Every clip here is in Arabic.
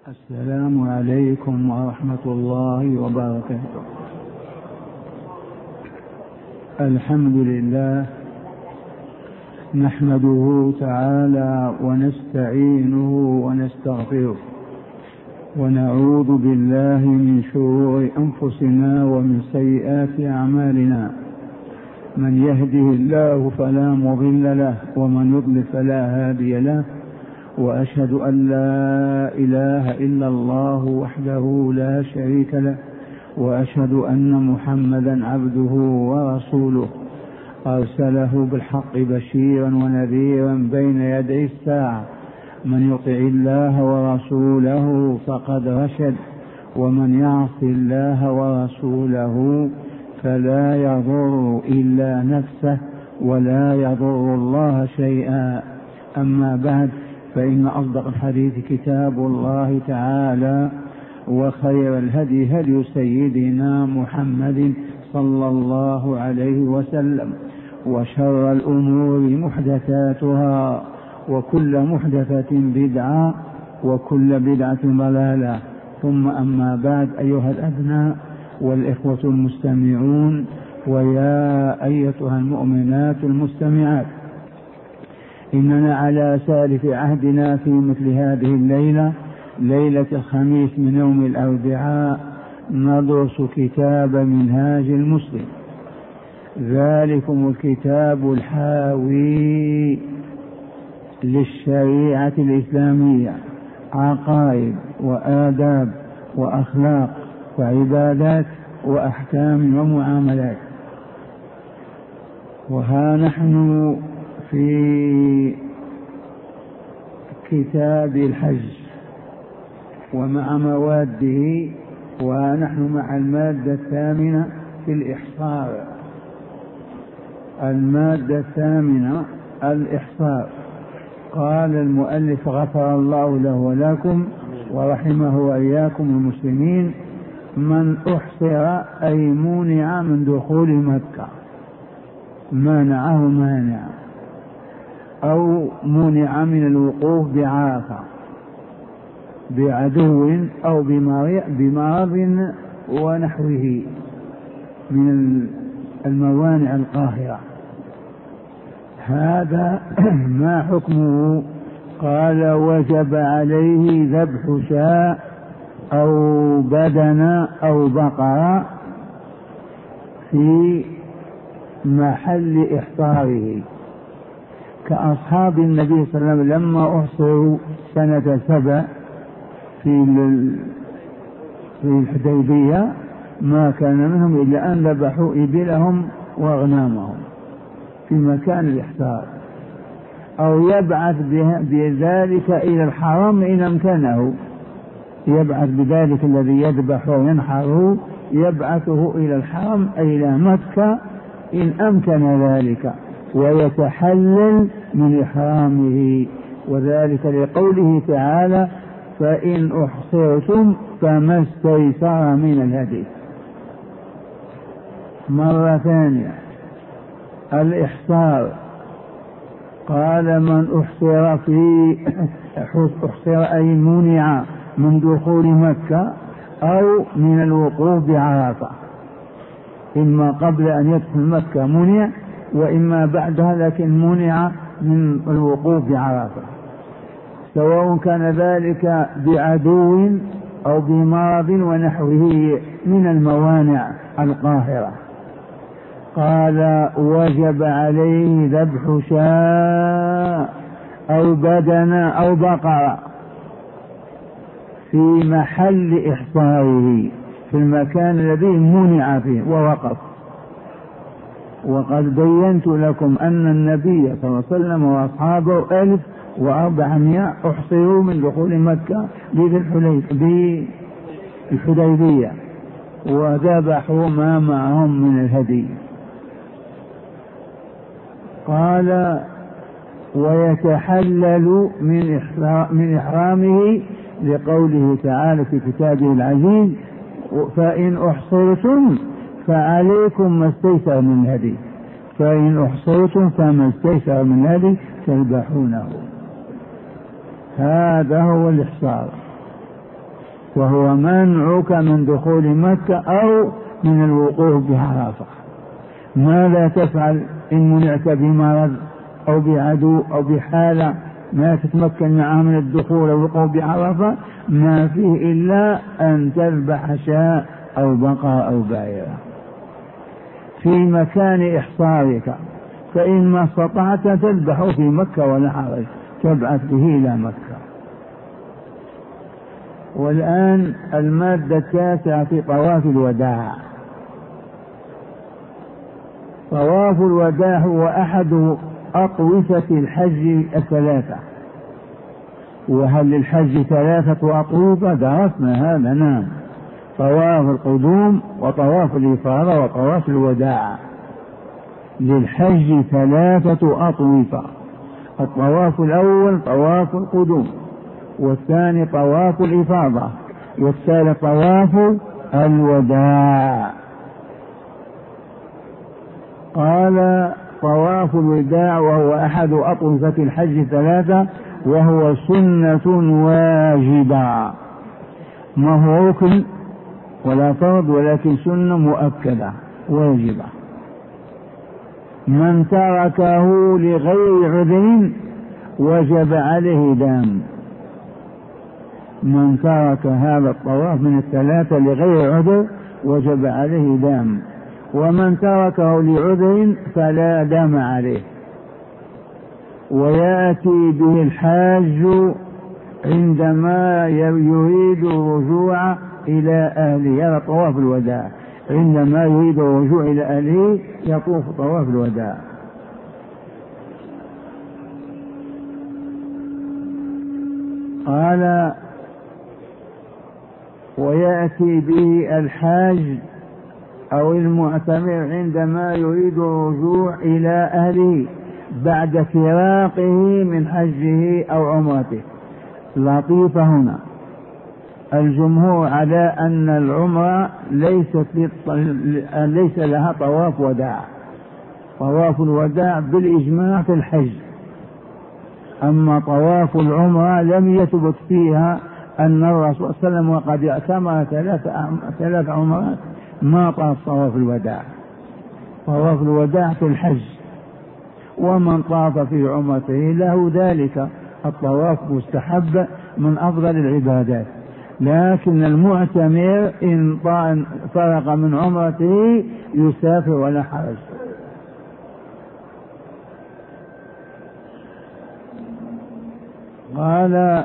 السلام عليكم ورحمة الله وبركاته. الحمد لله نحمده تعالى ونستعينه ونستغفره ونعوذ بالله من شرور أنفسنا ومن سيئات أعمالنا. من يهده الله فلا مضل له ومن يضلل فلا هادي له، وأشهد أن لا إله إلا الله وحده لا شريك له، وأشهد أن محمدا عبده ورسوله أرسله بالحق بشيرا ونذيرا بين يدي الساعة. من يطع الله ورسوله فقد رشد، ومن يعص الله ورسوله فلا يضر إلا نفسه ولا يضر الله شيئا. أما بعد، فإن أصدق الحديث كتاب الله تعالى، وخير الهدي هدي سيدنا محمد صلى الله عليه وسلم، وشر الأمور محدثاتها، وكل محدثة بدعة، وكل بدعة ضلالة. ثم أما بعد، أيها الأبناء والإخوة المستمعون، ويا أيتها المؤمنات المستمعات، إننا على سالف عهدنا في مثل هذه الليلة، ليلة الخميس من يوم الأربعاء، ندرس كتاب منهاج المسلم، ذلكم الكتاب الحاوي للشريعة الإسلامية، عقائد وآداب وأخلاق وعبادات وأحكام ومعاملات. وها نحن في كتاب الحج ومع مواده، ونحن مع المادة الثامنة في الإحصار. المادة الثامنة الإحصار. قال المؤلف غفر الله له ولكم ورحمه وإياكم المسلمين: من أحصر أي منع من دخول مكة، مانعه مانع، أو منع من الوقوف بعرفة بعدو أو بمرض ونحوه من الموانع القاهرة، هذا ما حكمه؟ قال: وجب عليه ذبح شاة أو بدن أو بقرة في محل إحصاره، كأصحاب النبي صلى الله عليه وسلم لما أحصروا سنة 7 في الحديبية، ما كان منهم إلا أن ذبحوا إبلهم وأغنامهم في مكان الإحصار، أو يبعث بذلك إلى الحرم إن أمكنه، يبعث بذلك الذي يذبح وينحره يبعثه إلى الحرم أي إلى مكة إن أمكن ذلك، ويتحلل من إحرامه، وذلك لقوله تعالى: فإن أحصرتم فما استيسر من الهدي. مرة ثانية، الإحصار. قال: من أحصر أي منع من دخول مكة أو من الوقوف بعرفة، إما قبل أن يدخل مكة منع، وإما بعدها لكن منع من الوقوف بعرفة، سواء كان ذلك بعدو أو بمرض ونحوه من الموانع القاهرة. قال: وجب عليه ذبح شاة أو بدن أو بقرة في محل إحصاره، في المكان الذي منع فيه ووقف. وقد بينت لكم أن النبي صلى الله عليه وسلم وأصحابه 1400 أحصروا من دخول مكة بالحديبية، وذبحوا ما معهم من الهدي. قال: ويتحلل من إحرامه لقوله تعالى في كتابه العزيز: فإن أحصرتم فعليكم ما استيسر من الهدي، فإن أحصرتم فما استيسر من الهدي تذبحونه. هذا هو الإحصار. وهو منعك من دخول مكة أو من الوقوف بعرفة. ماذا تفعل إن منعت بمرض أو بعدو أو بحالة ما تتمكن معها من الدخول أو الوقوف بعرفة؟ ما فيه إلا أن تذبح شاة أو بقرة أو بعيرة في مكان إحصارك، فإن ما استطعت تذبح في مكة ولا حرج، تبعث به إلى مكة. والآن المادة التاسعة في طواف الوداع. طواف الوداع هو أحد أطوفة الحج الثلاثة. وهل للحج ثلاثة أطوفة؟ درسنا هذا. نعم، طواف القدوم وطواف الإفاضة وطواف الوداع. للحج ثلاثة أطوفة: الطواف الأول طواف القدوم، والثاني طواف الإفاضة، والثالث طواف الوداع. قال طواف الوداع وهو أحد أطوفة الحج ثلاثة، وهو سنة واجبة، ما هو ركن ولا فرض ولكن سنة مؤكدة واجبة. من تركه لغير عذر وجب عليه دم. من ترك هذا الطواف من الثلاثة لغير عذر وجب عليه دم، ومن تركه لعذر فلا دم عليه. ويأتي به الحاج عندما يريد الرجوع إلى أهله. هذا طواف الوداع، عندما يريد الرجوع إلى أهله يطوف طواف الوداع. قال ويأتي به الحاج أو المعتمر عندما يريد الرجوع إلى أهله بعد فراقه من حجه أو عمرته. لطيفة هنا، الجمهور على أن العمرة ليس لها طواف وداع. طواف الوداع بالإجماع في الحج، أما طواف العمرة لم يثبت فيها أن الرسول صلى الله عليه وسلم وقد اعتمر 3 عمرات ما طاف طواف الوداع. طواف الوداع في الحج، ومن طاف في عمرته له ذلك. الطواف مستحب من أفضل العبادات، لكن المعتمر إن فرغ من عمرته يسافر ولا حرج. قال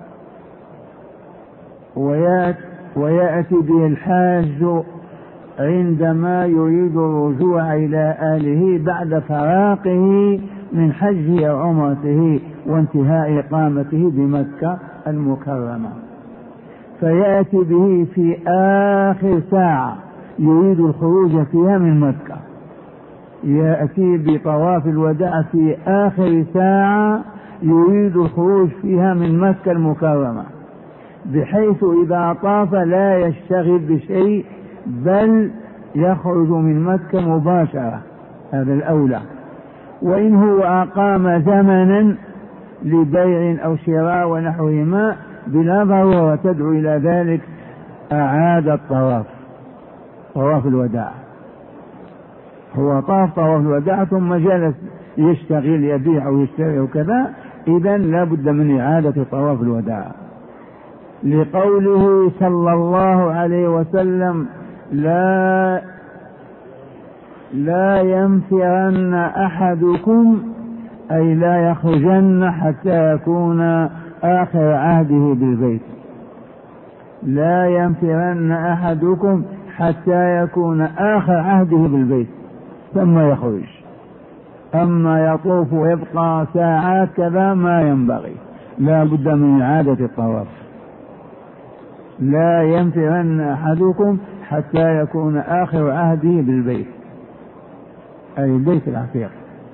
ويأتي به الحاج عندما يريد الرجوع إلى أهله بعد فراقه من حجه أو عمرته وانتهاء إقامته بمكة المكرمة، فيأتي به في آخر ساعة يريد الخروج فيها من مكة. يأتي بطواف الوداع في آخر ساعة يريد الخروج فيها من مكة المكرمة، بحيث إذا طاف لا يشتغل بشيء بل يخرج من مكة مباشرة، هذا الأولى. وإن هو أقام زمنا لبيع أو شراء ونحوهما بلا ضرورة تدعو إلى ذلك، أعاد الطواف، طواف الوداع. هو طاف طواف الوداع ثم جلس يشتغل يبيع أو يشتري وكذا، إذن لا بد من إعادة طواف الوداع، لقوله صلى الله عليه وسلم لا ينفرن أحدكم، أي لا يخرجن حتى يكون آخر عهده بالبيت. لا ينفرن أحدكم حتى يكون آخر عهده بالبيت ثم يخرج. أما يطوف ويبقى ساعات كذا ما ينبغي، لا بد من إعادة الطواف. لا ينفرن أحدكم حتى يكون آخر عهده بالبيت، أي البيت العتيق.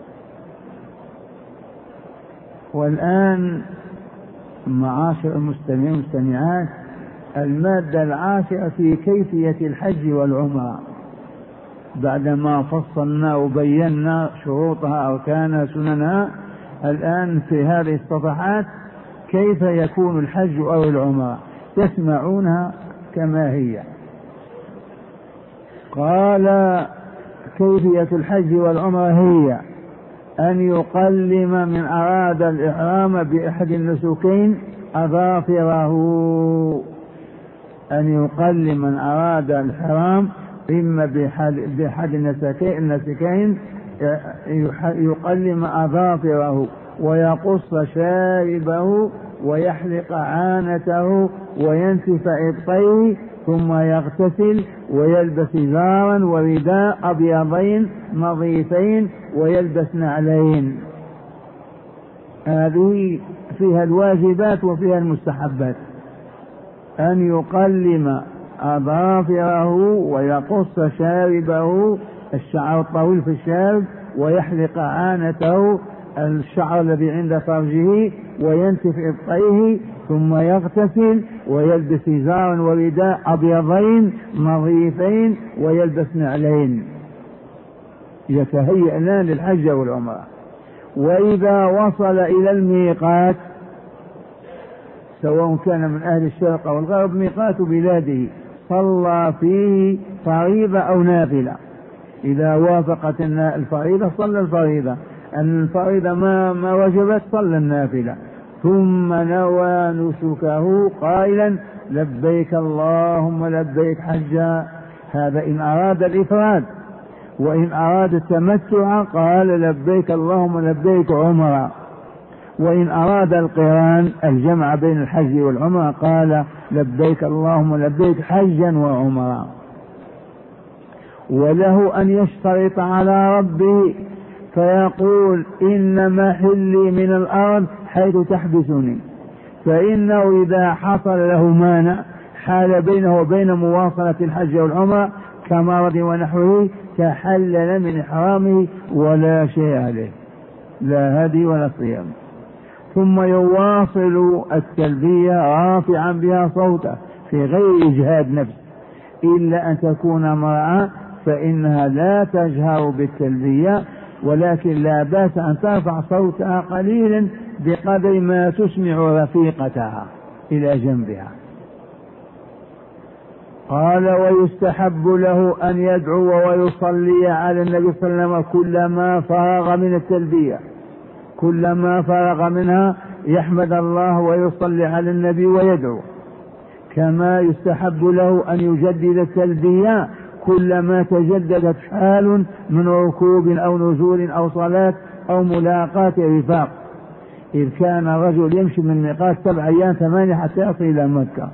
والآن معاشر المستمعين والمستمعات، المادة العاشرة في كيفية الحج والعمرة. بعدما فصلنا وبينا شروطها أركانها سننها، الآن في هذه الصفحات كيف يكون الحج أو العمرة، تسمعونها كما هي. قال كيفية الحج والعمرة هي أن يقلم من أراد الإحرام بأحد النسكين أظافره، أن يقلم من أراد الإحرام إما بأحد النسكين يقلم أظافره ويقص شاربه ويحلق عانته وينتف إبطيه، ثم يغتسل ويلبس إزارا ورداء أبيضين نظيفين ويلبس نعلين. هذه فيها الواجبات وفيها المستحبات. أن يقلم أظافره ويقص شاربه، الشعر الطويل في الشارب، ويحلق عانته الشعر الذي عند فرجه، وينتف إبطيه، ثم يغتسل ويلبس إزارا ورداء أبيضين نظيفين ويلبس نعلين، يتهيأ للحج والعمرة. وإذا وصل إلى الميقات سواء كان من أهل الشرق أو الغرب ميقات بلاده صلى فيه فريضة أو نافلة. إذا وافقت الفريضة صلى الفريضة، أن الفريضة ما وجبت صلى النافلة، ثم نوى نسكه قائلا لبيك اللهم لبيك حجا. هذا إن أراد الإفراد. وإن أراد التمتع قال لبيك اللهم لبيك عمرا. وإن أراد القران الجمع بين الحج والعمرة قال لبيك اللهم لبيك حجا وعمرا. وله أن يشترط على ربه فيقول إن محلي من الأرض حيث تحبسني، فإنه إذا حصل له مانع حال بينه وبين مواصلة الحج والعمرة كمرض ونحوه تحلل من إحرامه ولا شيء عليه، لا هدي ولا صيام. ثم يواصل التلبية رافعا بها صوته في غير إجهاد نفس، إلا أن تكون امرأة فإنها لا تجهر بالتلبية، ولكن لا بأس أن ترفع صوتها قليلا بقدر ما تسمع رفيقتها إلى جنبها. قال ويستحب له أن يدعو ويصلي على النبي صلى الله عليه وسلم كلما فرغ من التلبية، كلما فرغ منها يحمد الله ويصلي على النبي ويدعو. كما يستحب له أن يجدد التلبية كلما تجددت حال من ركوب أو نزول أو صلاة أو ملاقاة رفاق، إذ كان رجل يمشي من ميقات 7 أيام 8 حتى يصل إلى مكة.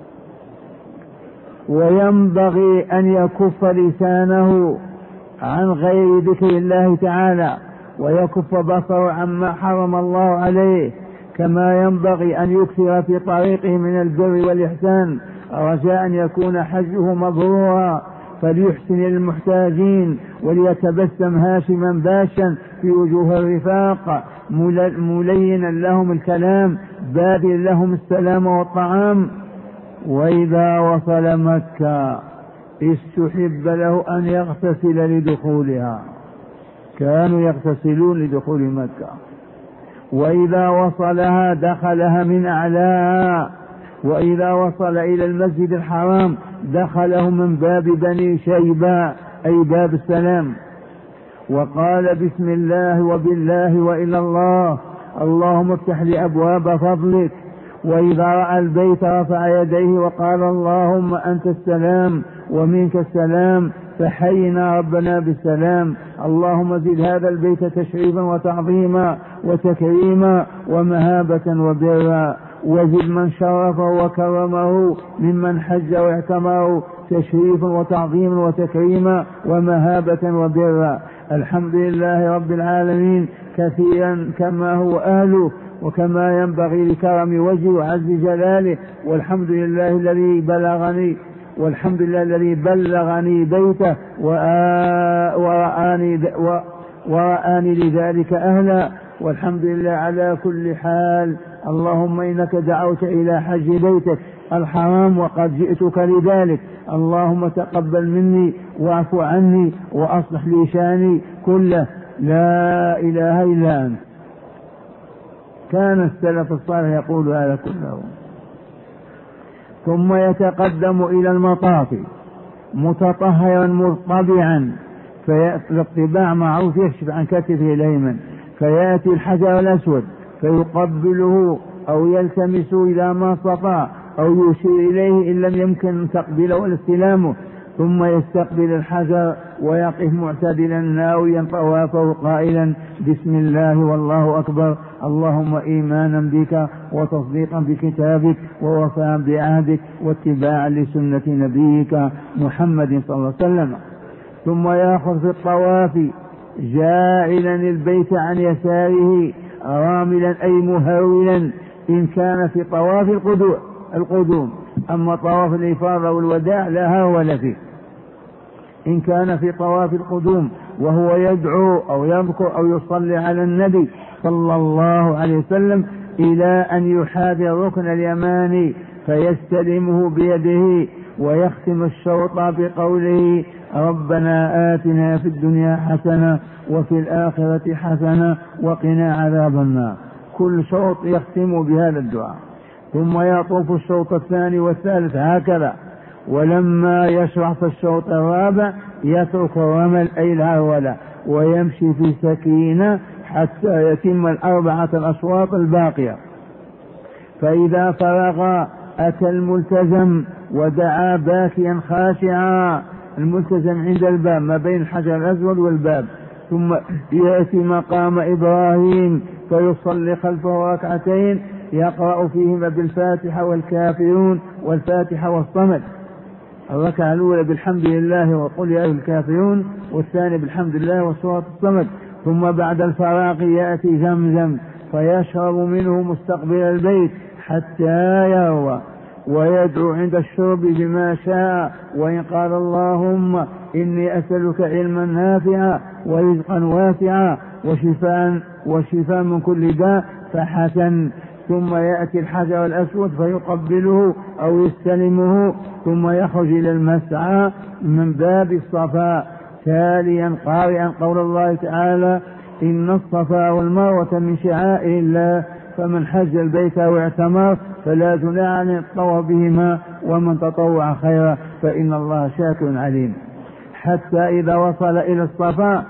وينبغي أن يكف لسانه عن غير ذكر الله تعالى، ويكف بصره عما حرم الله عليه، كما ينبغي أن يكثر في طريقه من البر والإحسان رجاء أن يكون حجه مبرورا، فليحسن المحتاجين وليتبسم هاشما باشا في وجوه الرفاق، ملينا لهم الكلام باذل لهم السلام والطعام. وإذا وصل مكة استحب له أن يغتسل لدخولها، كانوا يغتسلون لدخول مكة. وإذا وصلها دخلها من أعلاها. وإذا وصل إلى المسجد الحرام دخله من باب بني شيبة أي باب السلام، وقال بسم الله وبالله وإلى الله اللهم افتح لي أبواب فضلك. وإذا رأى البيت رفع يديه وقال اللهم أنت السلام ومنك السلام فحينا ربنا بالسلام، اللهم زد هذا البيت تشريفا وتعظيما وتكريما ومهابة وبرا، وزد من شرفه وكرمه ممن حج واعتمره تشريفا وتعظيما وتكريما ومهابة وبرا. الحمد لله رب العالمين كثيرا كما هو أهله وكما ينبغي لكرم وجهه وعز جلاله. والحمد لله الذي بلغني بيته ورآني لذلك أهلا. والحمد لله على كل حال. اللهم إنك دعوت إلى حج بيتك الحرام وقد جئتك لذلك، اللهم تقبل مني واعف عني وأصلح لي شاني كله، لا إله إلا أنت. كان السلف الصالح يقول هذا كله. ثم يتقدم إلى المطاف متطهرا مرطبعا، فالاطباع معروف يكشف عن كتفه الأيمن، فيأتي الحجر الأسود فيقبله أو يلتمس إلى ما استطاع أو يشير إليه إن لم يمكن تقبيله واستلامه، ثم يستقبل الحجر ويقف معتدلا ناويا طوافه قائلا بسم الله والله أكبر، اللهم إيمانا بك وتصديقا بكتابك ووفاء بعهدك واتباعا لسنة نبيك محمد صلى الله عليه وسلم. ثم يأخذ في الطواف جاعلا البيت عن يساره راملا أي مهولا إن كان في طواف القدوم، أما طواف الإفاضة والوداع لا هول فيه. إن كان في طواف القدوم وهو يدعو أو يذكر أو يصلي على النبي صلى الله عليه وسلم إلى أن يحاذي الركن اليماني فيستلمه بيده ويختم الشوط بقوله ربنا آتنا في الدنيا حسنة وفي الآخرة حسنة وقنا عذاب النار. كل شوط يختم بهذا الدعاء، ثم يطوف الشوط الثاني والثالث هكذا، ولما يشرع في الشوط الرابع يترك الرمل أي الهرولة ويمشي في سكينة حتى يتم 4 الأشواط الباقية. فإذا فرغ أتى الملتزم ودعا باكيا خاشعا، الملتزم عند الباب ما بين الحجر الأسود والباب، ثم يأتي مقام إبراهيم فيصلي خلفه 2 ركعتين يقرأ فيهما بالفاتحة والكافرون والفاتحة والصمد، الركعة الأولى بالحمد لله وقل يا أيها الكافرون، والثانية بالحمد لله وسورة الصمد. ثم بعد الفراغ يأتي زمزم فيشرب منه مستقبل البيت حتى يروى، ويدعو عند الشرب بما شاء، وإن قال اللهم إني أسألك علما نافعا ورزقا واسعا وشفاء من كل داء فحسن. ثم يأتي الحجر الأسود فيقبله أو يستلمه، ثم يخرج إلى المسعى من باب الصفا تاليا قارئا قول الله تعالى إن الصفا والمروة من شعائر الله فمن حج البيت أو اعتمر فلا جناح أن يطوف بهما ومن تطوع خيرا فإن الله شاكر عليم. حتى إذا وصل إلى الصفا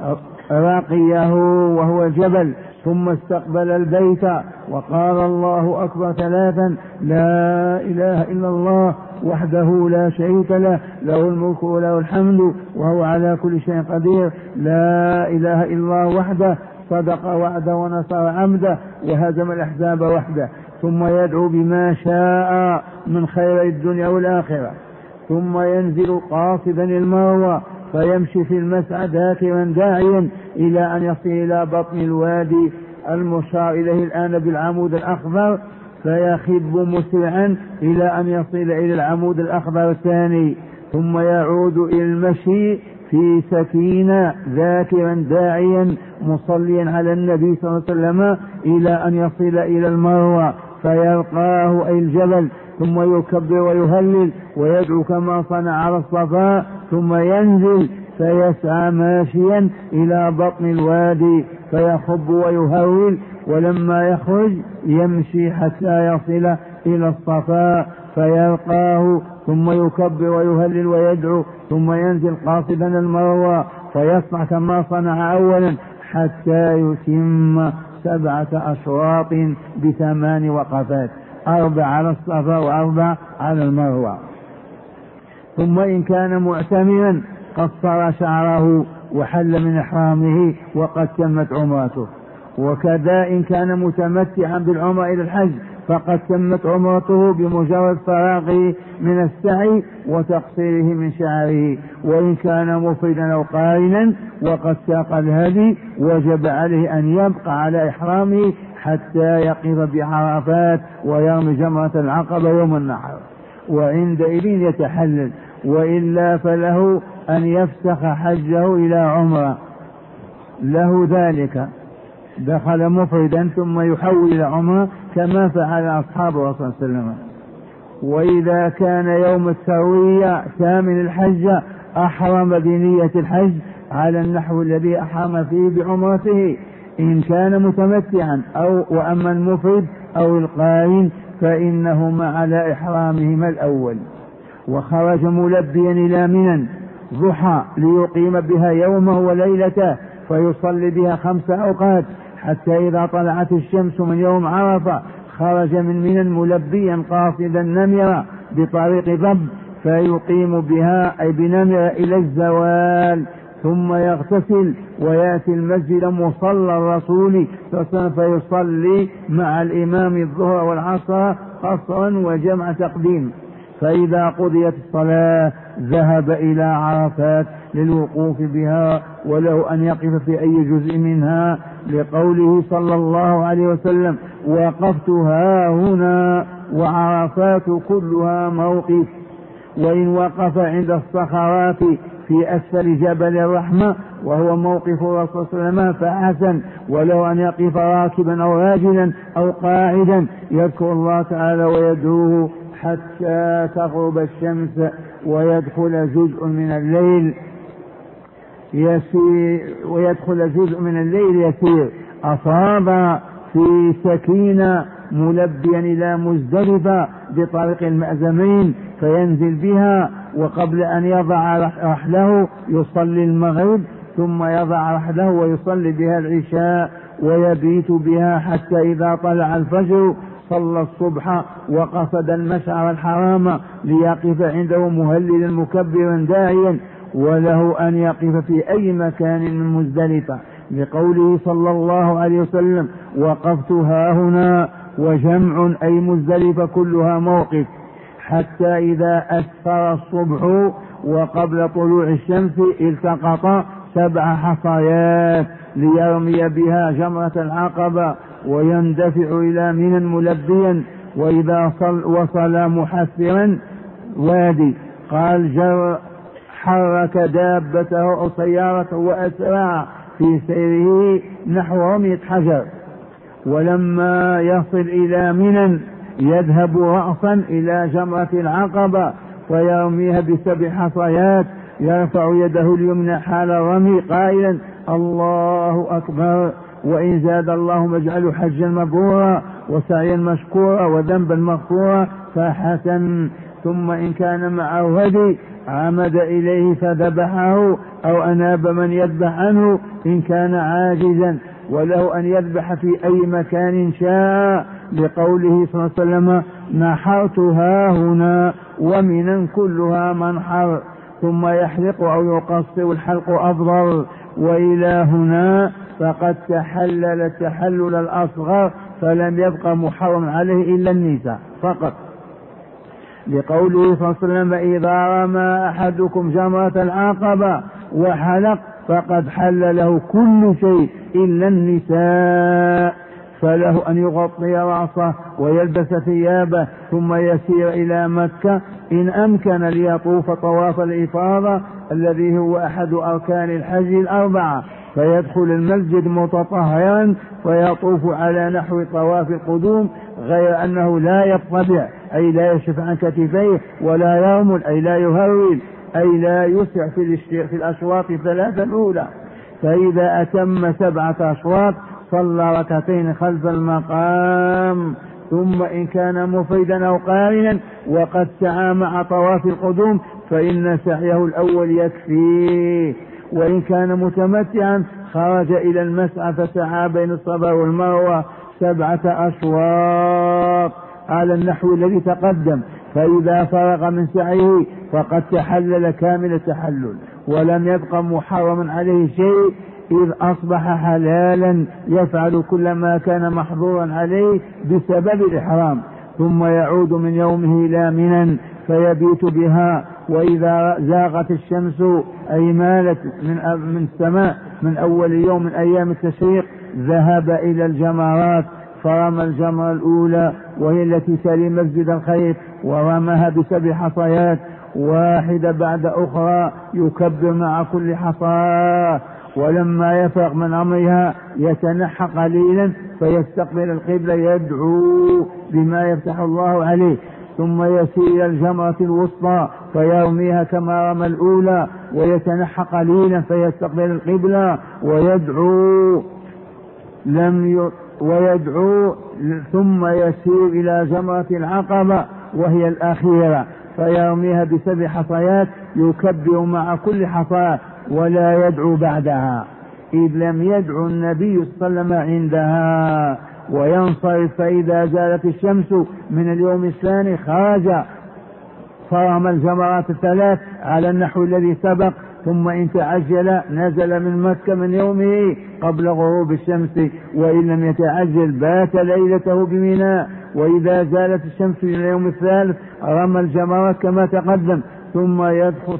رقيه وهو جبل، ثم استقبل البيت وقال الله أكبر 3 لا إله إلا الله وحده لا شريك له له الملك وله الحمد وهو على كل شيء قدير، لا إله إلا الله وحده صدق وعده ونصر عبده وهزم الأحزاب وحده. ثم يدعو بما شاء من خير الدنيا والآخرة، ثم ينزل قاصدا المروة فيمشي في المسعى ذاكرا داعيا إلى أن يصل إلى بطن الوادي المشار إليه الآن بالعمود الأخضر، فيخب مسرعا إلى أن يصل إلى العمود الأخضر الثاني، ثم يعود إلى المشي في سكينة ذاكرا داعيا مصليا على النبي صلى الله عليه وسلم إلى أن يصل إلى المروة فيلقاه أي الجبل، ثم يكبر ويهلل ويدعو كما صنع على الصفا، ثم ينزل فيسعى ماشيا إلى بطن الوادي فيخب ويهول، ولما يخرج يمشي حتى يصل إلى الصفا فيلقاه، ثم يكبر ويهلل ويدعو، ثم ينزل قاصدا المروة فيصنع كما صنع أولا حتى يتم 7 أشواط ب8 وقفات، 4 على الصفا و4 على المروة. ثم إن كان معتمرا قصر شعره وحل من إحرامه وقد تمت عمرته، وكذا إن كان متمتعا بالعمرة إلى الحج فقد تمت عمرته بمجرد فراغه من السعي وتقصيره من شعره. وإن كان مفردا أو قارنا وقد ساق الهدي وجب عليه أن يبقى على إحرامه حتى يقف بعرفات ويرمي جمرة العقبة يوم النحر، وعندئذ يتحلل، وإلا فله أن يفسخ حجه إلى عمرة له ذلك، دخل مفردا ثم يحول إلى عمرة كما فعل أصحاب الرسول صلى الله عليه وسلم. وإذا كان يوم التروية 8 الحج أحرم بنية الحج على النحو الذي أحرم فيه بعمرته إن كان متمتعا، وأما المفرد أو القارن فإنهما على إحرامهما الأول. وخرج ملبيا إلى منى ضحى ليقيم بها يومه وليلته فيصلي بها 5 أوقات حتى إذا طلعت الشمس من يوم عرفة خرج من منى ملبيا قاصدا نمرة بطريق ضب فيقيم بها أي بنمرة إلى الزوال ثم يغتسل ويأتي المسجد مصلى الرسول فيصلي مع الإمام الظهر والعصر قصرا وجمع تقديم. فإذا قضيت الصلاة ذهب إلى عرفات للوقوف بها وله أن يقف في أي جزء منها لقوله صلى الله عليه وسلم وقفت هاهنا وعرفات كلها موقف. وإن وقف عند الصخرات في أسفل جبل الرحمة وهو موقف الرسول صلى الله عليه وسلم فحسن ولو أن يقف راكبا أو راجلا أو قاعدا يذكر الله تعالى ويدعوه حتى تغرب الشمس ويدخل جزء من الليل يسير أصاب في سكينة ملبيا إلى مزدلفة بطريق المأزمين فينزل بها وقبل أن يضع رحله يصلي المغرب ثم يضع رحله ويصلي بها العشاء ويبيت بها حتى إذا طلع الفجر صلى الصبح وقصد المشعر الحرام ليقف عنده مهللا مكبرا داعيا وله أن يقف في أي مكان من مزدلفة لقوله صلى الله عليه وسلم وقفت هاهنا وجمع أي مزدلفة كلها موقف حتى إذا أسفر الصبح وقبل طلوع الشمس التقط 7 حصيات ليرمي بها جمرة العقبة ويندفع إلى منى ملبيا. وإذا وصل محفرا وادي قال حرك دابته أو سيارته وأسرع في سيره نحو 100 حجر. ولما يصل إلى منى يذهب رأسا إلى جمرة العقبة فيرميها ب7 حصيات يرفع يده اليمنى حال الرمي قائلا الله أكبر وإن زاد اللهم اجعله حجا مبرورا وسعيا مشكورا وذنبا مغفورا فحسن. ثم إن كان معه هدي عمد إليه فذبحه أو أناب من يذبح عنه إن كان عاجزا وله أن يذبح في أي مكان شاء لقوله صلى الله عليه وسلم نحرت هاهنا ومنى كلها منحر. ثم يحلق أو يقصر الحلق أفضل. وإلى هنا فقد تحلل التحلل الأصغر فلم يبق محرم عليه إلا النساء فقط لقوله صلى الله عليه وسلم إذا رمى أحدكم جمرة العقبة وحلق فقد حل له كل شيء إلا النساء فله أن يغطي رأسه ويلبس ثيابه ثم يسير إلى مكة إن أمكن ليطوف طواف الإفاضة الذي هو أحد أركان الحج 4 فيدخل المسجد متطهرا ويطوف على نحو طواف القدوم غير أنه لا يضطجع أي لا يشف عن كتفيه ولا يرمل أي لا يهرول أي لا يسع في الأشواط 3 الأولى. فإذا أتم 7 أشواط صلى ركعتين خلف المقام. ثم إن كان مفردا أو قارنا وقد سعى مع طواف القدوم فإن سعيه الأول يكفيه. وإن كان متمتعا خرج إلى المسعى فسعى بين الصفا والمروة 7 أشواط على النحو الذي تقدم. فإذا فرغ من سعيه فقد تحلل كامل التحلل ولم يبق محرما عليه شيء إذ أصبح حلالا يفعل كل ما كان محظورا عليه بسبب الإحرام. ثم يعود من يومه إلى منى فيبيت بها. وإذا زاغت الشمس أي مالت من السماء من أول يوم من أيام التشريق ذهب إلى الجمرات فرمى الجمرة الأولى وهي التي تلي مسجد الخيف ورماها ب7 حصيات واحدة بعد أخرى يكبر مع كل حصاة. ولما يفرغ من أمرها يتنحى قليلا فيستقبل القبلة يدعو بما يفتح الله عليه ثم يسير الجمرة الوسطى فيرميها كما رمى الأولى ويتنحى قليلا فيستقبل القبلة ويدعو ويدعو ثم يسير إلى جمرة العقبة وهي الأخيرة فيرميها ب7 حصيات، يكبر مع كل حصاة ولا يدعو بعدها، إذ لم يدعو النبي صلى الله عليه وسلم عندها، وينصرف فإذا زالت الشمس من اليوم الثاني خرج فرمى الجمرات 3 على النحو الذي سبق، ثم إن تعجل نزل من مكة من يومه قبل غروب الشمس، وإن لم يتعجل بات ليلته بمنى، وإذا زالت الشمس من اليوم الثالث رمى الجمرات كما تقدم، ثم يدخل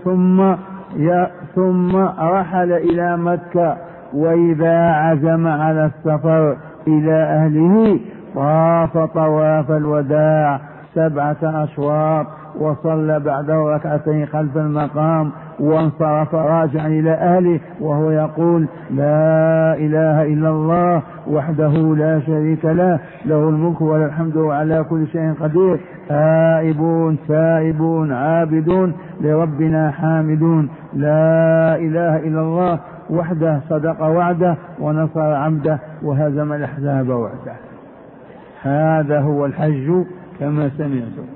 ثم رحل إلى مكة، وإذا عزم على السفر إلى أهله طاف طواف الوداع 7 أشواط، وصلى بعده 2 ركعتين خلف المقام، وانصرف راجعا إلى أهله وهو يقول لا إله إلا الله وحده لا شريك له، له الملك وله الحمد وعلى كل شيء قدير، آئبون تائبون عابدون لربنا حامدون، لا إله إلا الله وحده صدق وعده ونصر عبده وهزم الأحزاب وحده. هذا هو الحج كما سمعتم.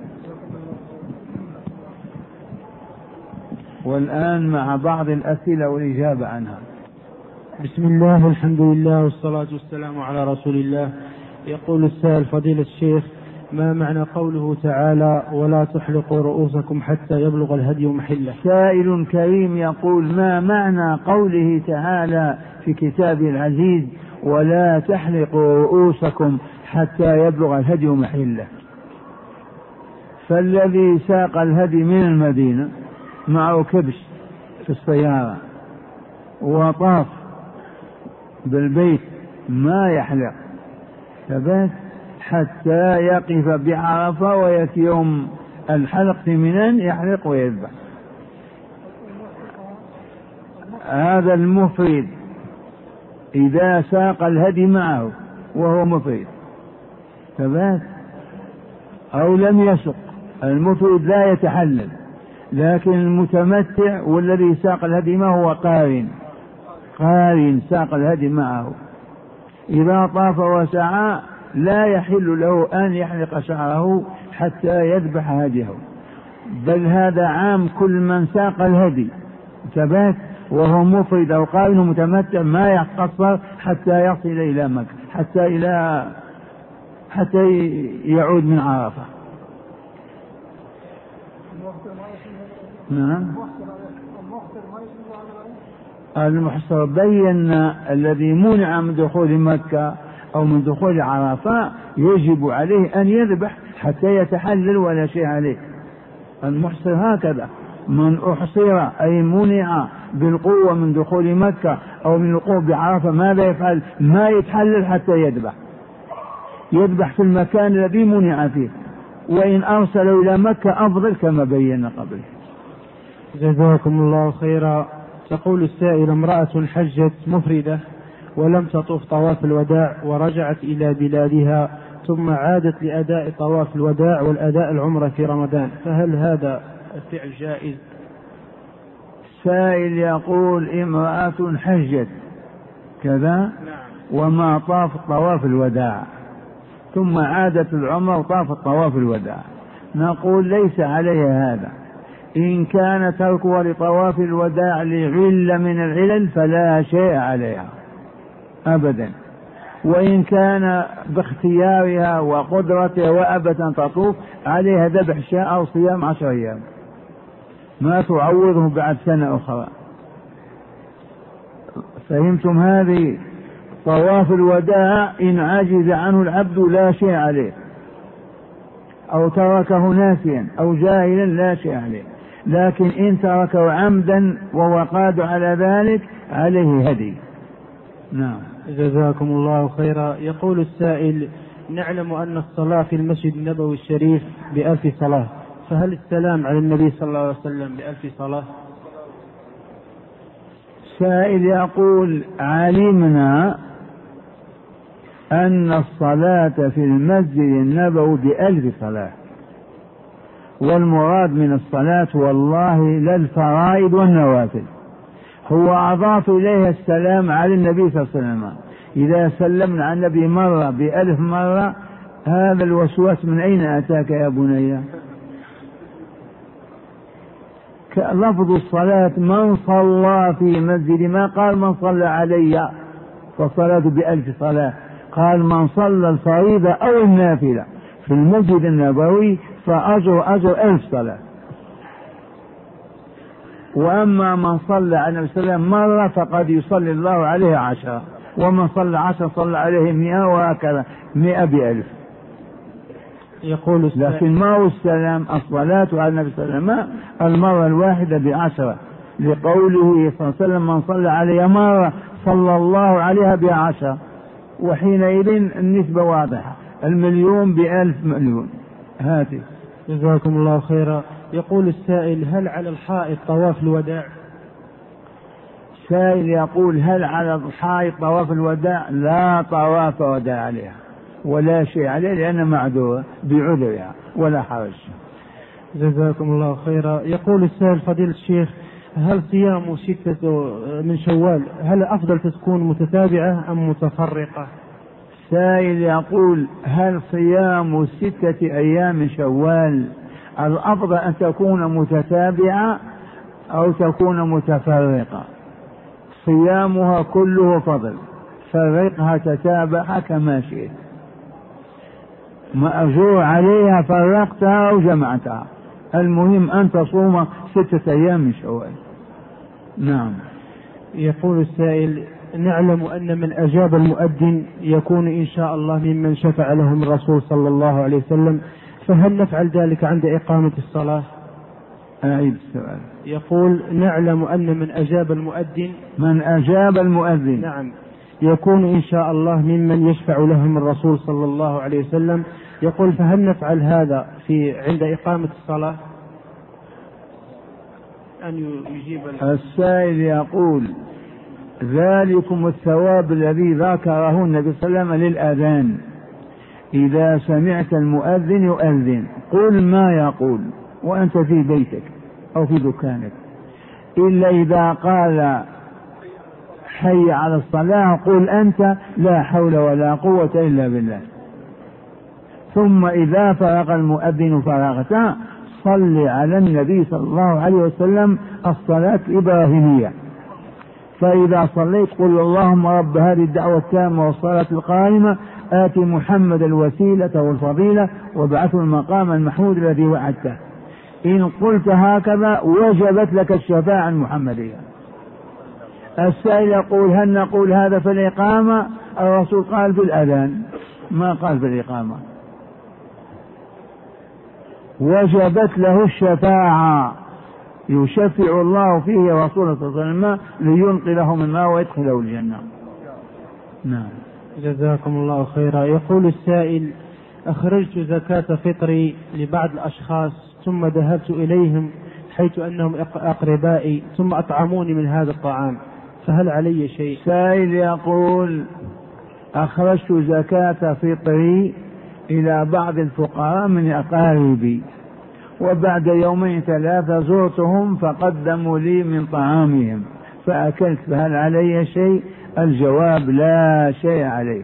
والآن مع بعض الأسئلة والإجابة عنها. بسم الله والحمد لله والصلاة والسلام على رسول الله. يقول السائل فضيلة الشيخ: ما معنى قوله تعالى ولا تحلقوا رؤوسكم حتى يبلغ الهدي محله؟ سائل كريم يقول: ما معنى قوله تعالى في كتابه العزيز ولا تحلقوا رؤوسكم حتى يبلغ الهدي محله؟ فالذي ساق الهدي من المدينة معه كبش في السيارة وطاف بالبيت ما يحلق ثبات حتى يقف بعرفة ويأتي يوم الحلق في منى يحلق ويذبح. هذا المفرد إذا ساق الهدي معه وهو مفرد ثبات، أو لم يسق. المفرد لا يتحلل، لكن المتمتع والذي ساق الهدي ما هو قارن ساق الهدي معه، إذا طاف وسعى لا يحل له أن يحلق شعره حتى يذبح هديه، بل هذا عام كل من ساق الهدي ثبات وهو مفرد أو قارن متمتع ما يقصر حتى يصل إلى مكة، حتى يعود من عرفة. نعم. المحصر بين الذي منع من دخول مكة أو من دخول عرفة يجب عليه أن يذبح حتى يتحلل ولا شيء عليه. المحصر هكذا: من أحصر أي منع بالقوة من دخول مكة أو من الوقوف بعرفة ماذا يفعل؟ ما يتحلل حتى يذبح في المكان الذي منع فيه، وإن أرسلوا إلى مكة أفضل كما بينا قبل. جزاكم الله خيرا. تقول السائل: امرأة حجت مفردة ولم تطوف طواف الوداع ورجعت إلى بلادها ثم عادت لأداء طواف الوداع والأداء العمرة في رمضان، فهل هذا الفعل جائز؟ سائل يقول: امرأة حجت كذا وما طاف طواف الوداع ثم عادت العمرة وطافت طواف الوداع، نقول ليس عليها هذا. إن كان تركها لطواف الوداع لعلة من العلل فلا شيء عليها أبدا، وإن كان باختيارها وقدرتها وأبت أن تطوف عليها ذبح شاء أو صيام 10 أيام ما تعوضه بعد سنة أخرى. فهمتم هذه؟ طواف الوداع إن عجز عنه العبد لا شيء عليه، أو تركه ناسيا أو جاهلا لا شيء عليه، لكن إن تركه عمدا وهو قادر على ذلك عليه هدي. نعم. جزاكم الله خيرا. يقول السائل: نعلم أن الصلاة في المسجد النبوي الشريف ب1000 صلاة، فهل السلام على النبي صلى الله عليه وسلم ب1000 صلاة؟ سائل يقول: علمنا أن الصلاة في المسجد النبوي ب1000 صلاة، والمراد من الصلاة والله لا الفرائض والنوافل، هو أضاف إليها السلام على النبي صلى الله عليه وسلم، إذا سلمنا على النبي مرة ب1000 مرة، هذا الوسواس من أين أتاك يا بني؟ لفظ الصلاة من صلى في مسجد، ما قال من صلى علي فالصلاة ب1000 صلاة، قال من صلى الفريضة أو النافلة في المسجد النبوي فأجر 1000 صلاة. وأما من صلى على النبي صلى الله عليه وسلم مرة فقد يصلي الله عليه 10، ومن صلى 10 صلى عليه 100، وهكذا 100 ب1000. يقول لكن ما هو السلام؟ الصلاة على النبي صلى الله عليه وسلم المرة الواحدة ب10، لقوله صلى الله عليه وسلم من صلى علي مرة صلى الله عليها ب10، وحينئذ النسبة واضحة، 1,000,000 ب1000 مليون. هاتي. جزاكم الله خيرا. يقول السائل: هل على الحائط طواف الوداع؟ سائل يقول: هل على الحائط طواف الوداع؟ لا طواف وداع عليها ولا شيء عليه، لأنها معذورة بعذرها ولا حرج. جزاكم الله خيرا. يقول السائل: فضيلة الشيخ، هل صيام 6 من شوال هل أفضل تكون متتابعة أم متفرقة؟ سائل يقول: هل صيام 6 أيام من شوال الأفضل أن تكون متتابعة أو تكون متفرقة؟ صيامها كله فضل، فرقها تتابعها كما شئت، مأجور عليها فرقتها أو جمعتها، المهم أن تصوم 6 أيام من شوال. نعم. يقول السائل: نعلم أن من أجاب المؤذن يكون إن شاء الله ممن شفع لهم الرسول صلى الله عليه وسلم، فهل نفعل ذلك عند إقامة الصلاة؟ أعيد السؤال. يقول: نعلم أن من أجاب المؤذن، من أجاب المؤذن نعم، يكون إن شاء الله ممن يشفع لهم الرسول صلى الله عليه وسلم، يقول فهل نفعل هذا عند إقامة الصلاة؟ أن يجيب السائل يقول: ذلكم الثواب الذي ذكره النبي صلى الله عليه وسلم للأذان، إذا سمعت المؤذن يؤذن قل ما يقول وأنت في بيتك أو في دكانك، إلا إذا قال حي على الصلاة قل أنت لا حول ولا قوة إلا بالله. ثم إذا فرغ المؤذن فرغته صل على النبي صلى الله عليه وسلم الصلاة الإبراهيمية. فإذا صليت قل اللهم رب هذه الدعوة التامة والصلاة القائمة آت محمد الوسيلة والفضيلة وابعثه المقام المحمود الذي وعدته. إن قلت هكذا وجبت لك الشفاعة المحمدية. السائل يقول: هل نقول هذا في الإقامة؟ الرسول قال في الأذان، ما قال في الإقامة. وجبت له الشفاعة، يشفع الله فيه رسوله صلى الله عليه وسلم لينقذه من النار ويدخله الجنة. نعم. جزاكم الله خيرا. يقول السائل: أخرجت زكاة فطري لبعض الأشخاص ثم ذهبت إليهم حيث أنهم أقربائي ثم أطعموني من هذا الطعام، فهل علي شيء؟ سائل يقول: أخرجت زكاة فطري إلى بعض الفقراء من أقاربي، وبعد 2 3 زرتهم فقدموا لي من طعامهم فأكلت، فهل علي شيء؟ الجواب: لا شيء عليك.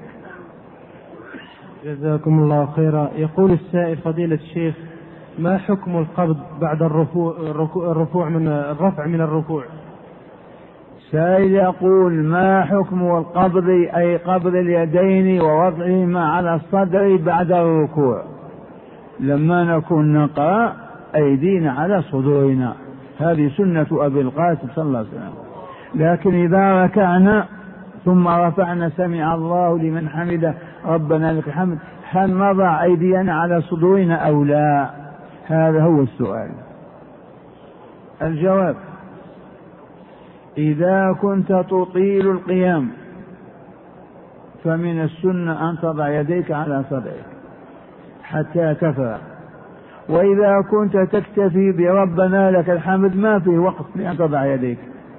جزاكم الله خيرا. يقول السائل: فضيلة الشيخ، ما حكم القبض بعد الرفع من الركوع؟ سائل يقول: ما حكم القبض، أي قبض اليدين ووضعهما على الصدر بعد الركوع؟ لما نكون نقرأ أيدينا على صدورنا، هذه سنة أبي القاسم صلى الله عليه وسلم. لكن إذا ركعنا ثم رفعنا سمع الله لمن حمده ربنا لك الحمد، هل نضع أيدينا على صدورنا أو لا؟ هذا هو السؤال. الجواب: إذا كنت تطيل القيام فمن السنة أن تضع يديك على صدرك حتى تفرغ، وإذا كنت تكتفي بربنا لك الحمد ما في وقت لأن تضع يديك.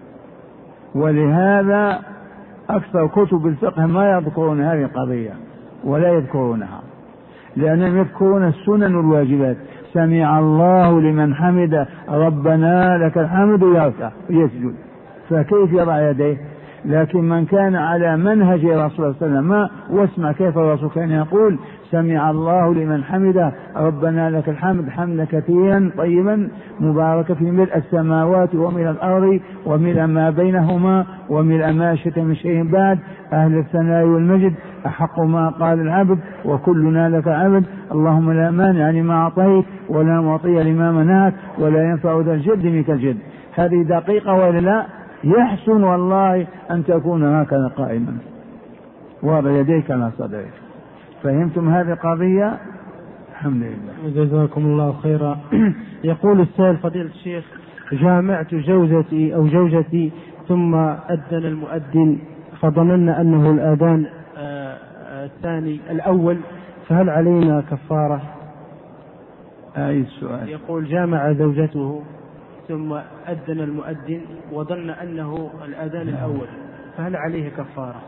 ولهذا أكثر كتب الفقه ما يذكرون هذه القضية ولا يذكرونها، لأنهم يذكرون السنن الواجبات، سمع الله لمن حمد ربنا لك الحمد يركع يسجد، فكيف يضع يديه؟ لكن من كان على منهج رسول الله صلى الله عليه وسلم واسمع كيف الرسول كان يقول: سمع الله لمن حمده ربنا لك الحمد حمدا كثيرا طيبا مباركا في ملء السماوات وملء الأرض وملء ما بينهما وملء ما شئت من شيء بعد أهل الثناء والمجد أحق ما قال العبد وكلنا لك عبد اللهم لا مانع لما أعطيت ولا معطي لما منعت ولا ينفع ذا الجد منك الجد. هذه دقيقة ولا لا؟ يحسن والله أن تكون هكذا قائما وضع يديك على صدرك. فهمتم هذه القضية؟ الحمد لله. جزاكم الله خيرا. يقول السائل: فضيلة الشيخ، جامعت زوجتي ثم أذن المؤذن فظننا أنه الأذان الثاني الأول، فهل علينا كفارة؟ أي السؤال؟ يقول: جامع زوجته ثم أذن المؤذن وظن أنه الأذان الأول، فهل عليه كفارة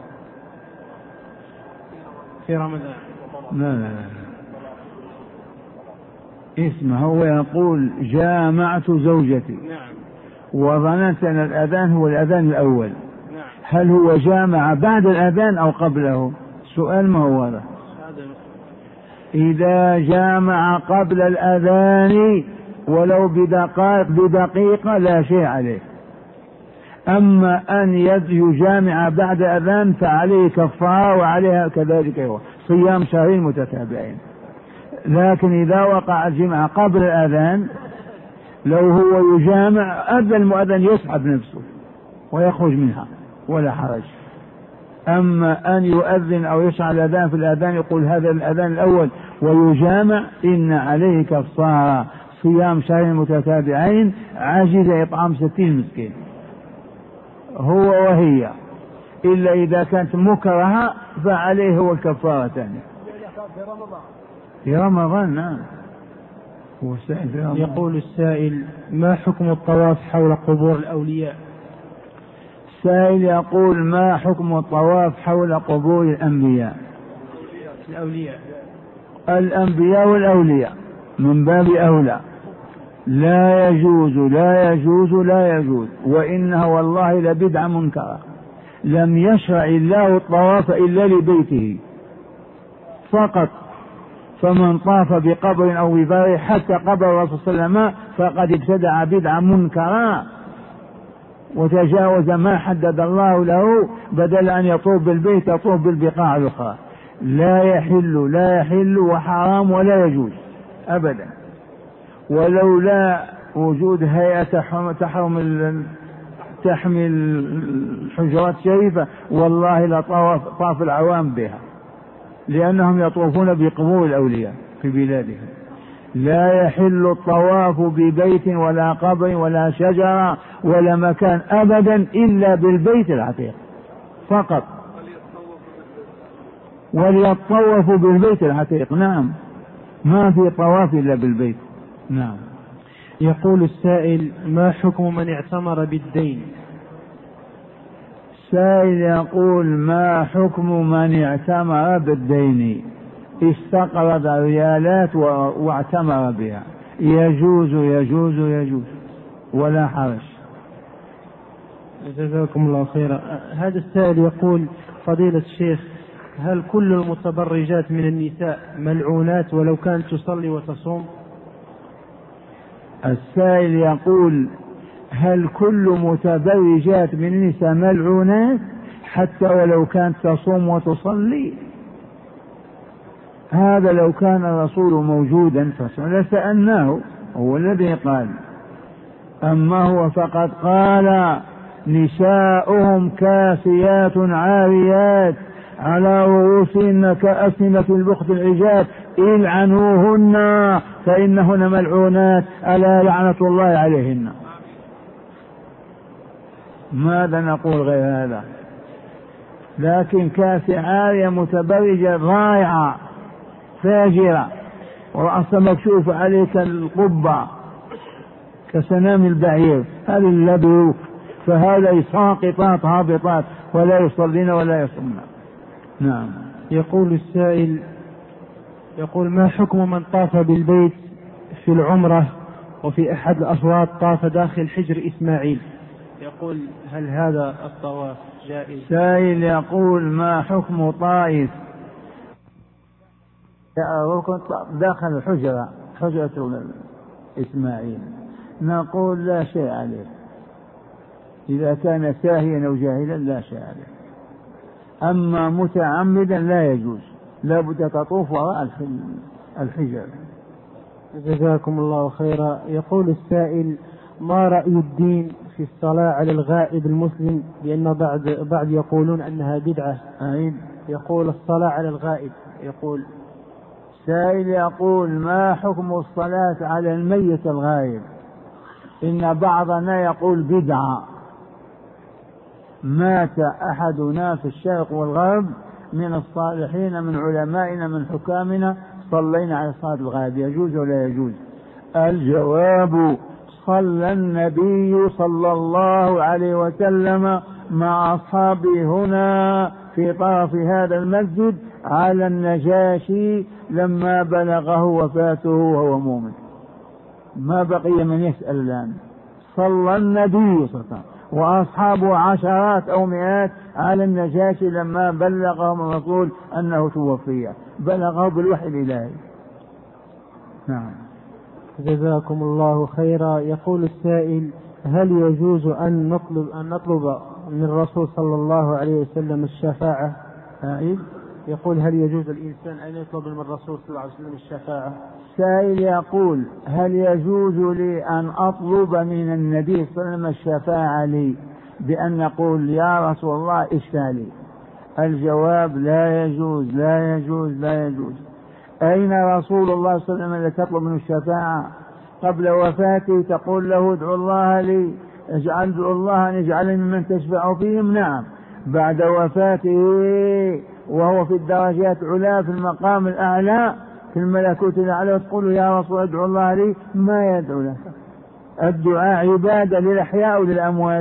في رمضان؟ لا اسمه هو يقول: جامعت زوجتي. نعم. وظننت أن الأذان هو الأذان الأول. نعم. هل هو جامع بعد الأذان أو قبله؟ سؤال ما هو هذا. إذا جامع قبل الأذان ولو بدقيقة لا شيء عليه. أما أن يجامع بعد أذان فعليه كفارة وعليها كذلك هو صيام شهرين متتابعين. لكن إذا وقع الجماع قبل الأذان لو هو يجامع أذن المؤذن يسحب نفسه ويخرج منها ولا حرج. أما أن يؤذن أو يشعل الأذان في الأذان يقول هذا الأذان الأول ويجامع إن عليه كفارة صيام شهرين متتابعين عجز إطعام 60 مسكين هو وهي، إلا إذا كانت مكرهة فعليه هو الكفارة ثانية في رمضان. نعم. يقول السائل: ما حكم الطواف حول قبور الأولياء؟ السائل يقول: ما حكم الطواف حول قبور الأنبياء؟ الأنبياء والأولياء من باب أولى. لا يجوز لا يجوز لا يجوز، وإنها والله لبدعة منكرة. لم يشرع الله الطواف إلا لبيته فقط، فمن طاف بقبر أو ببار حتى قبر الرسول صلى الله عليه وسلم فقد ابتدع بدعة منكرة وتجاوز ما حدد الله له، بدل أن يطوف بالبيت يطوف بالبقاع الأخرى. لا يحل وحرام ولا يجوز أبدا. ولولا وجود هيئة تحمي الحجرات الشريفة والله لطاف العوام بها، لأنهم يطوفون بقبور الأولياء في بلادهم. لا يحل الطواف ببيت ولا قبر ولا شجرة ولا مكان أبدا إلا بالبيت العتيق فقط، وليطوفوا بالبيت العتيق. نعم، ما في طواف إلا بالبيت. نعم. يقول السائل: ما حكم من اعتمر بالدين؟ السائل يقول: ما حكم من اعتمر بالدين؟ استقرض ريالات واعتمر بها. يجوز يجوز يجوز ولا حرج. جزاكم الله خيرا. هذا السائل يقول: فضيلة الشيخ، هل كل المتبرجات من النساء ملعونات ولو كانت تصلي وتصوم؟ السائل يقول: هل كل متبرجات من النساء ملعونات حتى ولو كانت تصوم وتصلي؟ هذا لو كان الرسول موجودا لسألناه، هو الذي قال. أما هو فقد قال: نساؤهم كاسيات عاريات على رؤوسهن كأسنمة البخت العجاب العنوهن فإنهن ملعونات ألا لعنة الله عليهن. ماذا نقول غير هذا؟ لكن كاسية عارية متبرجة ضائعة فاجرة ورأسها مكشوف عليك القبة كسنام البعير، هذه اللبوك، فهذا ساقطات هابطات ولا يصلين ولا يصومن. نعم. يقول السائل: يقول: ما حكم من طاف بالبيت في العمرة وفي أحد الأشواط طاف داخل حجر إسماعيل؟ يقول هل هذا الطواف جائز؟ سائل يقول ما حكم طائف داخل حجرة إسماعيل؟ نقول لا شيء عليه، إذا كان ساهيا أو جاهلا لا شيء عليه، أما متعمدا لا يجوز، لا بد تطوف وراء الحجر. جزاكم الله خيرا. يقول السائل ما رأي الدين في الصلاة على الغائب المسلم، لأن بعض يقولون أنها بدعة. يقول الصلاة على الغائب، يقول سائل يقول ما حكم الصلاة على الميت الغائب؟ إن بعضنا يقول بدعة. مات أحدنا في الشرق والغرب من الصالحين من علمائنا من حكامنا، صلينا على صلاة الغائب، يجوز ولا يجوز؟ الجواب صلى النبي صلى الله عليه وسلم مع أصحابه هنا في طرف هذا المسجد على النجاشي لما بلغه وفاته وهو مؤمن، ما بقي من يسأل الآن. صلى النبي صلى الله عليه وسلم وأصحابه عشرات أو مئات على النجاشي لما بلغهم الرسول أنه توفي، بلغه بالوحي الإلهي. نعم. جزاكم الله خيرا. يقول السائل هل يجوز أن نطلب من الرسول صلى الله عليه وسلم الشفاعة؟ يقول هل يجوز الإنسان أن يطلب من الرسول صلى الله عليه وسلم الشفاعة؟ سائل يقول هل يجوز لي أن أطلب من النبي صلى الله عليه وسلم الشفاعة لي بأن نقول يا رسول الله اشفع لي؟ الجواب لا يجوز لا يجوز لا يجوز. أين رسول الله صلى الله عليه وسلم الذي تطلب منه الشفاعة؟ قبل وفاته تقول له ادعو الله لي، ادعو الله أن يجعلني ممن تشفع فيهم. نعم. بعد وفاته وهو في الدرجات العلى في المقام الأعلى في الملكوت الأعلى تقول يا رسول ادعو الله لي، ما يدعو لك. الدعاء عبادة للأحياء وللأموات؟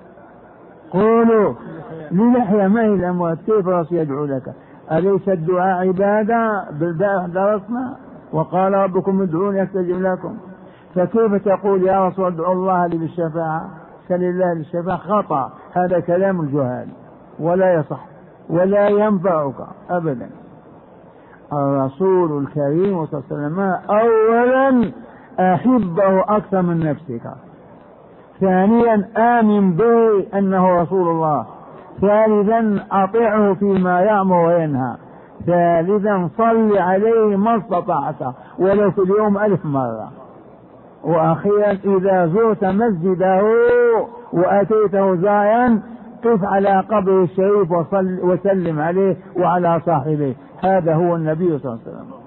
قولوا للأحياء ما هي الأموات، كيف رسول يدعو لك؟ أليس الدعاء عبادة؟ بالبارح درسنا وقال ربكم ادعوني أستجب لكم، فكيف تقول يا رسول ادعو الله لي بالشفاعة؟ سل الله للشفاعة. خطأ، هذا كلام الجهال ولا يصح ولا ينفعك أبدا. الرسول الكريم صلى الله عليه وسلم أولا أحبه أكثر من نفسك، ثانيا آمن به أنه رسول الله، ثالثا أطيعه فيما يأمر وينهى، ثالثا صل عليه ما استطعت ولو في اليوم 1000 مرة، وأخيرا إذا زرت مسجده وأتيته زائرا قف على قبره الشريف وسلم عليه وعلى صاحبه. هذا هو النبي صلى الله عليه وسلم.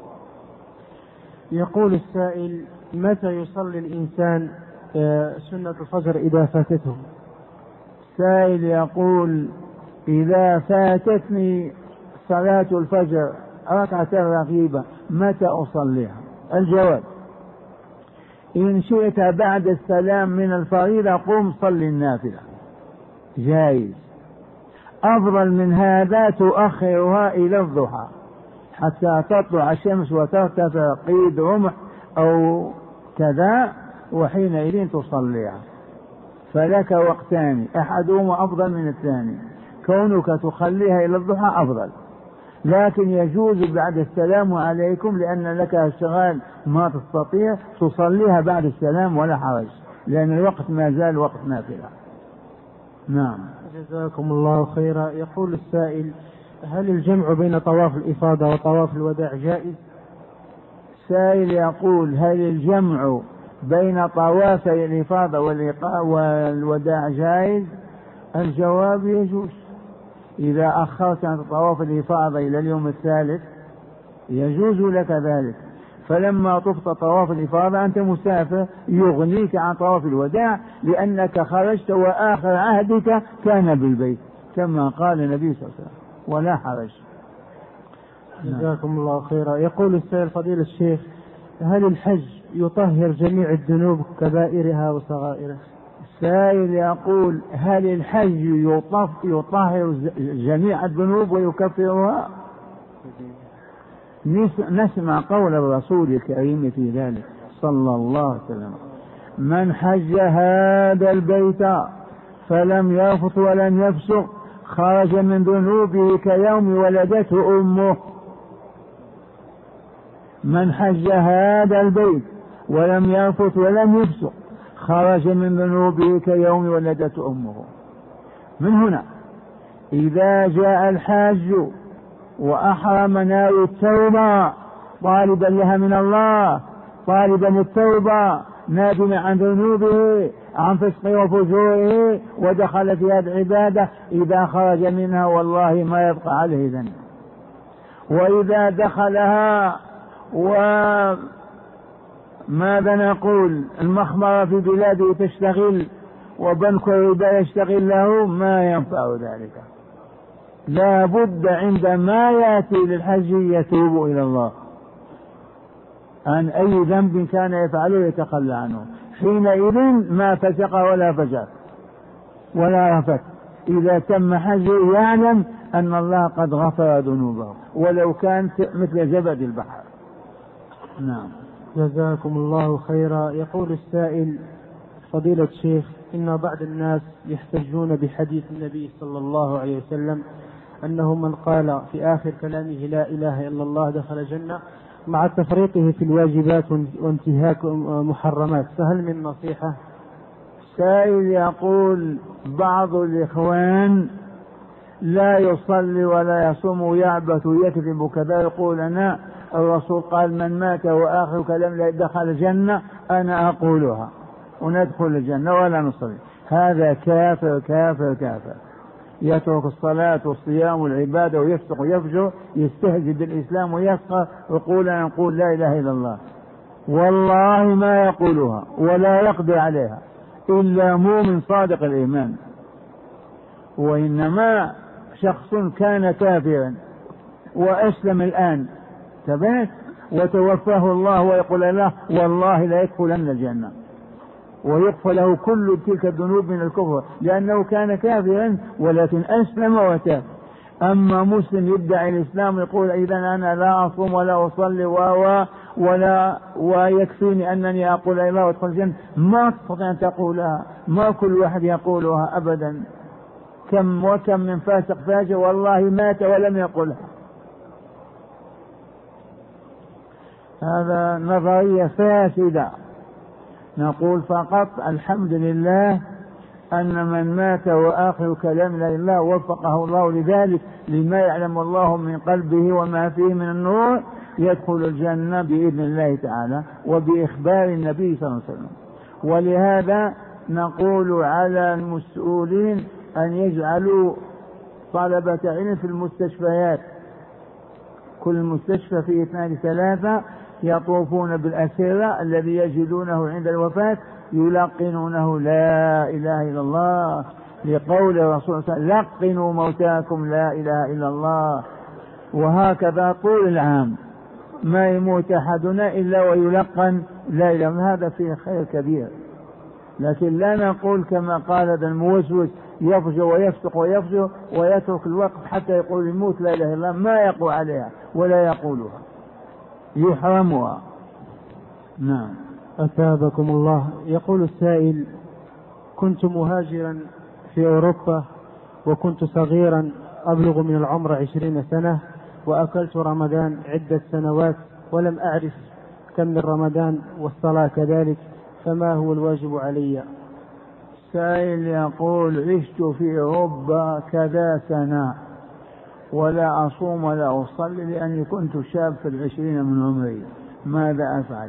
يقول السائل متى يصلي الإنسان سنة الفجر إذا فاتته؟ سائل يقول إذا فاتتني صلاة الفجر ركعة رغيبة متى أصليها؟ الجواب إن شئت بعد السلام من الفريضة قم صلي النافلة، جائز. أفضل من هذا تؤخرها إلى الضحى حتى تطلع الشمس وترتفع قيد رمح أو كذا، وحينئذ تصليها. فلك وقتان أحدهما أفضل من الثاني، كونك تخليها إلى الضحى أفضل، لكن يجوز بعد السلام عليكم لأن لك اشتغال ما تستطيع تصليها بعد السلام ولا حرج، لأن الوقت ما زال وقت نافلة. نعم. جزاكم الله خيرا. يقول السائل هل الجمع بين طواف الإفاضة وطواف الوداع جائز؟ سائل يقول هل الجمع بين طوافي الإفاضة والوداع جائز؟ الجواب يجوز. إذا أخرت عن طواف الإفاضة إلى اليوم الثالث يجوز لك ذلك، فلما طفت طواف الإفاضة أنت مسافر يغنيك عن طواف الوداع لأنك خرجت وآخر عهدك كان بالبيت كما قال النبي صلى الله عليه وسلم، ولا حرج. جزاكم الله خيرا. يقول السائل فضيلة الشيخ هل الحج يطهر جميع الذنوب كبائرها وصغائرها؟ السائل يقول هل الحج يطهر جميع الذنوب ويكفرها؟ نسمع قول الرسول الكريم في ذلك صلى الله عليه وسلم من حج هذا البيت فلم يرفث ولم يفسق خرج من ذنوبه كيوم ولدته أمه. من حج هذا البيت ولم يرفث ولم يفسق خرج من ذنوبه كيوم ولدته أمه. من هنا إذا جاء الحاج وأحرم ناوي التوبة طالبا لها من الله، طالبا التوبة نادما عن ذنوبه عن فسقه وفجوره ودخل في هذه العبادة، إذا خرج منها والله ما يبقى عليه ذنب. وإذا دخلها وماذا نقول المخمرة في بلاده تشتغل وبنك الربا يشتغل له، ما ينفع ذلك. لا بد عندما يأتي للحج يتوب إلى الله عن أي ذنب كان يفعله يتخلى عنه، حينئذ ما فسق ولا فجر ولا رفث. إذا تم حجه يعلم أن الله قد غفر ذنوبه ولو كانت مثل زبد البحر. نعم. جزاكم الله خيرا. يقول السائل: فضيلة الشيخ، إن بعض الناس يحتجون بحديث النبي صلى الله عليه وسلم أنه من قال في آخر كلامه لا إله إلا الله دخل الجنة، مع تفريطه في الواجبات وانتهاك محرمات، فهل من نصيحة؟ سائل يقول: بعض الإخوان لا يصلي ولا يصوم ويعبث ويكذب كذا، يقول أنا الرسول قال من مات وآخر كلام لا دخل الجنة، أنا أقولها وندخل الجنة ولا نصلي. هذا كافر كافر كافر، يترك الصلاة والصيام والعبادة ويفسق ويفجر، يستهزئ بالإسلام ويسخر ويقول أنا نقول لا إله إلا الله، والله ما يقولها ولا يقدر عليها إلا مؤمن صادق الإيمان. وإنما شخص كان كافرا وأسلم الآن ثبت وتوفاه الله ويقول له والله لا يدخلن الجنة، ويغفر له كل تلك الذنوب من الكفر لأنه كان كافرا ولكن أسلم وتاب. أما مسلم يدعي الإسلام يقول إذا أنا لا أصوم ولا أصلي ولا ويكفيني أنني أقول لا إله وأدخل الجنة، ما تستطيع أن تقولها، ما كل واحد يقولها أبدا. كم وكم من فاسق فاجر والله مات ولم يقلها. هذا نظرية فاسدة. نقول فقط الحمد لله أن من مات وآخر كلام لا إله وفقه الله لذلك لما يعلم الله من قلبه وما فيه من النور يدخل الجنة بإذن الله تعالى وبإخبار النبي صلى الله عليه وسلم. ولهذا نقول على المسؤولين أن يجعلوا طلبة علم في المستشفيات، كل مستشفى فيه 2-3 يطوفون بالأسرة الذي يجدونه عند الوفاة يلقنونه لا إله إلا الله، لقول الرسول صلى الله عليه وسلم لقنوا موتاكم لا إله إلا الله. وهكذا طول العام ما يموت أحدنا إلا ويلقن لا إله إلا الله، هذا فيه خير كبير. لكن لا نقول كما قال هذا الموسوس يفجر ويفسق ويفجر ويترك الوقت حتى يقول يموت لا إله إلا الله، ما يقوى عليها ولا يقولها، يحرمها. نعم. أثابكم الله. يقول السائل: كنت مهاجرا في أوروبا وكنت صغيرا أبلغ من العمر 20 سنة، وأكلت رمضان عدة سنوات ولم أعرف كم من رمضان والصلاة كذلك، فما هو الواجب علي؟ سائل يقول: عشت في أوروبا كذا سنة ولا أصوم ولا أصلي لأني كنت شاب في 20 من عمري، ماذا أفعل؟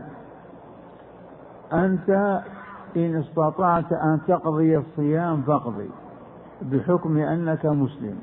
أنت إن استطعت أن تقضي الصيام فاقضي بحكم أنك مسلم،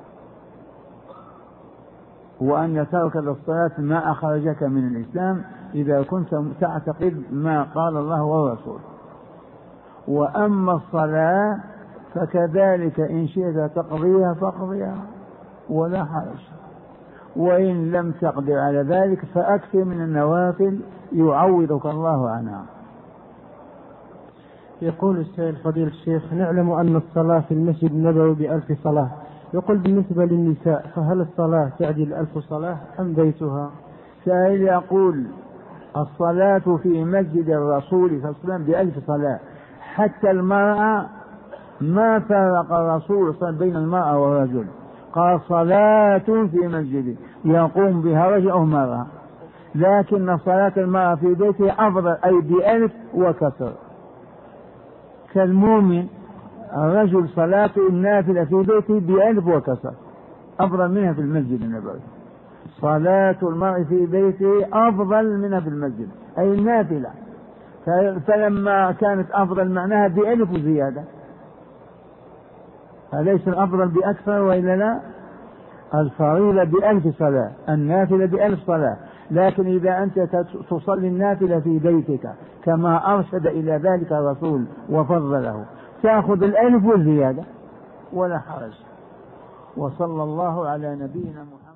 وأن ترك الصلاة ما أخرجك من الإسلام إذا كنت تعتقد ما قال الله والرسول. وأما الصلاة فكذلك إن شئت تقضيها فاقضيها ولا حرج، وإن لم تقدر على ذلك فأكثر من النوافل يعوضك الله عنها. يقول السائل: فضيلة الشيخ، نعلم أن الصلاة في المسجد النبوي ب1000 صلاة، يقول بالنسبة للنساء فهل الصلاة تعدل 1000 صلاة أم بيتها؟ سائل يقول: الصلاة في مسجد الرسول صلى الله عليه وسلم ب1000 صلاة. حتى المرأة ما فرق الرسول صلى الله عليه وسلم بين المرأة والرجل، قال صلاة في مسجده يقوم بها رجل أو مرأة، لكن صلاة المرأة في بيته أفضل، أي ب1000 وكثر. كالمؤمن الرجل صلاة النافلة في بيته ب1000 وكثر أفضل منها في المسجد النبوي. صلاة المرء في بيته أفضل منها في المسجد، أي النافلة. فلما كانت أفضل معناها ب1000 وزيادة، أليس الأفضل بأكثر وإلا لا؟ الفريضة ب1000 صلاة، النافلة ب1000 صلاة. لكن إذا أنت تصلي النافلة في بيتك كما أرشد إلى ذلك الرسول وفضله، تأخذ 1000 والزيادة ولا حرج. وصلى الله على نبينا محمد.